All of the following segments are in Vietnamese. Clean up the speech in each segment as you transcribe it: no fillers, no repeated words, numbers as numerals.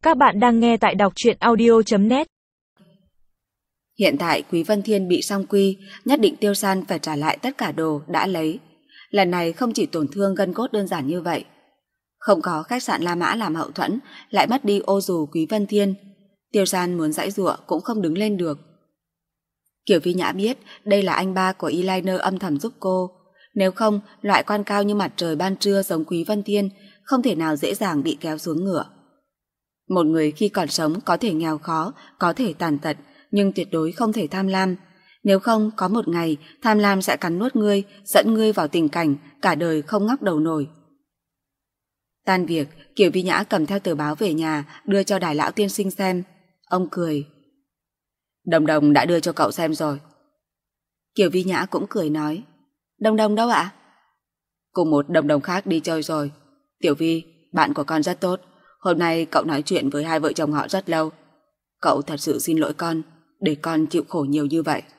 Các bạn đang nghe tại đọc truyện audio.net. Hiện tại Quý Vân Thiên bị song quy, nhất định Tiêu San phải trả lại tất cả đồ đã lấy. Lần này không chỉ tổn thương gân cốt đơn giản như vậy. Không có khách sạn La Mã làm hậu thuẫn, lại mất đi ô dù Quý Vân Thiên. Tiêu San muốn giãy giụa cũng không đứng lên được. Kiều Phi Nhã biết đây là anh ba của eyeliner âm thầm giúp cô. Nếu không, loại quan cao như mặt trời ban trưa giống Quý Vân Thiên không thể nào dễ dàng bị kéo xuống ngựa. Một người khi còn sống có thể nghèo khó, có thể tàn tật, nhưng tuyệt đối không thể tham lam. Nếu không, có một ngày tham lam sẽ cắn nuốt ngươi, dẫn ngươi vào tình cảnh cả đời không ngóc đầu nổi. Tan việc, Kiều Vi Nhã cầm theo tờ báo về nhà, đưa cho Đài lão tiên sinh xem. Ông cười. Đồng Đồng đã đưa cho cậu xem rồi. Kiều Vi Nhã cũng cười nói. Đồng Đồng đâu ạ? Cùng một Đồng Đồng khác đi chơi rồi. Tiểu Vi, bạn của con rất tốt. Hôm nay cậu nói chuyện với hai vợ chồng họ rất lâu. Cậu thật sự xin lỗi con, để con chịu khổ nhiều như vậy.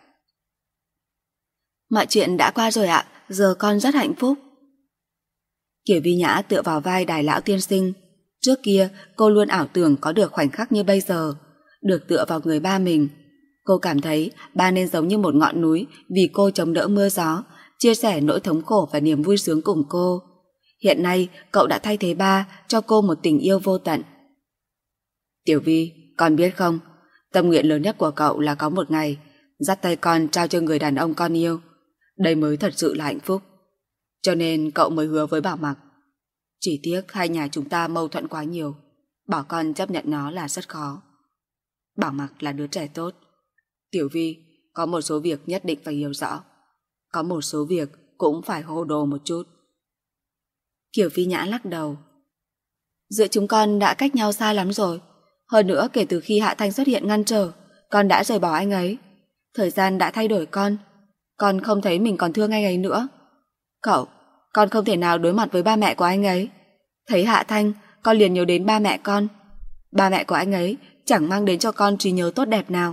Mọi chuyện đã qua rồi ạ, giờ con rất hạnh phúc. Kiều Vi Nhã tựa vào vai Đài lão tiên sinh. Trước kia cô luôn ảo tưởng có được khoảnh khắc như bây giờ, được tựa vào người ba mình. Cô cảm thấy ba nên giống như một ngọn núi vì cô chống đỡ mưa gió, chia sẻ nỗi thống khổ và niềm vui sướng cùng cô. Hiện nay cậu đã thay thế ba, cho cô một tình yêu vô tận. Tiểu Vi, con biết không, tâm nguyện lớn nhất của cậu là có một ngày dắt tay con trao cho người đàn ông con yêu. Đây mới thật sự là hạnh phúc. Cho nên cậu mới hứa với Bảo Mặc. Chỉ tiếc hai nhà chúng ta mâu thuẫn quá nhiều, bảo con chấp nhận nó là rất khó. Bảo Mặc là đứa trẻ tốt. Tiểu Vi, có một số việc nhất định phải hiểu rõ, có một số việc cũng phải hồ đồ một chút. Kiều Phi Nhã lắc đầu. Giữa chúng con đã cách nhau xa lắm rồi. Hơn nữa kể từ khi Hạ Thanh xuất hiện ngăn trở, con đã rời bỏ anh ấy. Thời gian đã thay đổi con không thấy mình còn thương anh ấy nữa. Con không thể nào đối mặt với ba mẹ của anh ấy. Thấy Hạ Thanh, con liền nhớ đến ba mẹ con. Ba mẹ của anh ấy chẳng mang đến cho con trí nhớ tốt đẹp nào.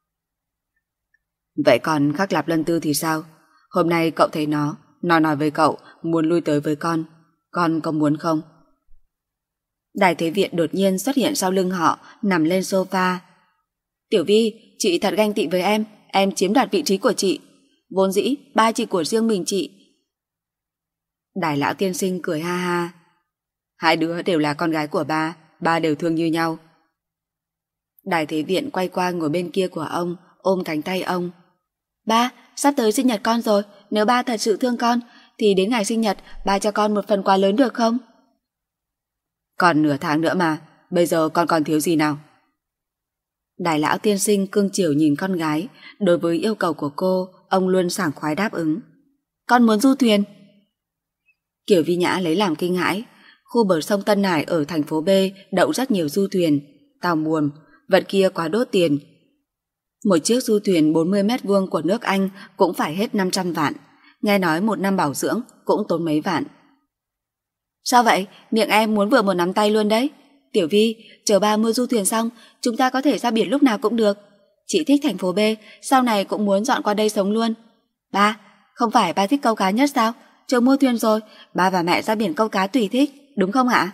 Vậy còn Khắc Lạp Lân Tư thì sao? Hôm nay cậu thấy nó nói với cậu muốn lui tới với con có muốn không? Đài Thế Viện đột nhiên xuất hiện sau lưng họ, nằm lên sofa. Tiểu Vi, chị thật ganh tị với em chiếm đoạt vị trí của chị. Vốn dĩ ba chỉ của riêng mình chị. Đài lão tiên sinh cười ha ha. Hai đứa đều là con gái của ba đều thương như nhau. Đài Thế Viện quay qua ngồi bên kia của ông, ôm cánh tay ông. Ba, sắp tới sinh nhật con rồi, nếu ba thật sự thương con thì đến ngày sinh nhật ba cho con một phần quà lớn được không? Còn nửa tháng nữa mà, bây giờ con còn thiếu gì nào? Đài lão tiên sinh cưng chiều nhìn con gái. Đối với yêu cầu của cô, ông luôn sảng khoái đáp ứng. Con muốn du thuyền. Kiều Vi Nhã lấy làm kinh hãi. Khu bờ sông Tân Hải ở thành phố B đậu rất nhiều du thuyền, tàu buồm, vật kia quá đốt tiền. Một chiếc du thuyền 40 mét vuông của nước Anh cũng phải hết 500 vạn. Nghe nói một năm bảo dưỡng cũng tốn mấy vạn. Sao vậy? Miệng em muốn vừa một nắm tay luôn đấy. Tiểu Vi, chờ ba mua du thuyền xong, chúng ta có thể ra biển lúc nào cũng được. Chị thích thành phố B, sau này cũng muốn dọn qua đây sống luôn. Ba, không phải ba thích câu cá nhất sao? Chờ mua thuyền rồi, ba và mẹ ra biển câu cá tùy thích, đúng không ạ?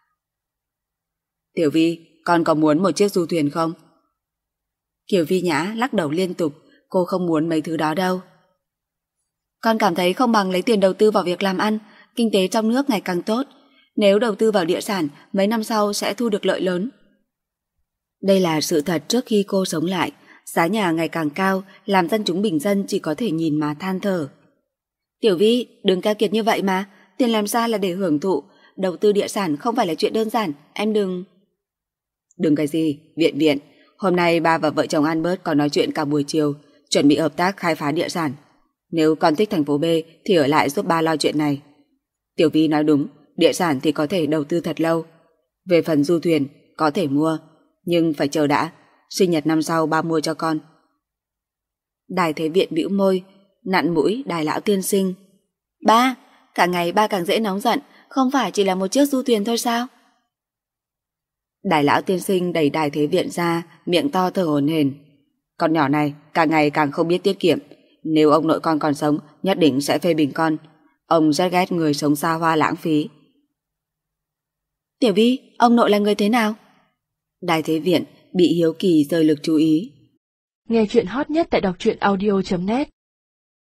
Tiểu Vi, con có muốn một chiếc du thuyền không? Kiều Vi Nhã lắc đầu liên tục, cô không muốn mấy thứ đó đâu. Con cảm thấy không bằng lấy tiền đầu tư vào việc làm ăn, kinh tế trong nước ngày càng tốt. Nếu đầu tư vào địa sản, mấy năm sau sẽ thu được lợi lớn. Đây là sự thật trước khi cô sống lại. Giá nhà ngày càng cao, làm dân chúng bình dân chỉ có thể nhìn mà than thở. Tiểu Vi, đừng keo kiệt như vậy mà. Tiền làm ra là để hưởng thụ. Đầu tư địa sản không phải là chuyện đơn giản. Em đừng... Đừng cái gì, Viện. Hôm nay ba và vợ chồng Albert còn nói chuyện cả buổi chiều, chuẩn bị hợp tác khai phá địa sản. Nếu con thích thành phố B thì ở lại giúp ba lo chuyện này. Tiểu Vi nói đúng, địa sản thì có thể đầu tư thật lâu. Về phần du thuyền, có thể mua, nhưng phải chờ đã. Sinh nhật năm sau ba mua cho con. Đài Thế Viện bĩu môi, nặn mũi Đài lão tiên sinh. Ba, cả ngày ba càng dễ nóng giận, không phải chỉ là một chiếc du thuyền thôi sao? Đài lão tiên sinh đẩy Đài Thế Viện ra, miệng to thở hổn hển. Con nhỏ này càng ngày càng không biết tiết kiệm. Nếu ông nội con còn sống, nhất định sẽ phê bình con. Ông rất ghét người sống xa hoa lãng phí. Tiểu Vi, ông nội là người thế nào? Đài Thế Viện bị hiếu kỳ rời lực chú ý. Nghe chuyện hot nhất tại đọc truyện audio.net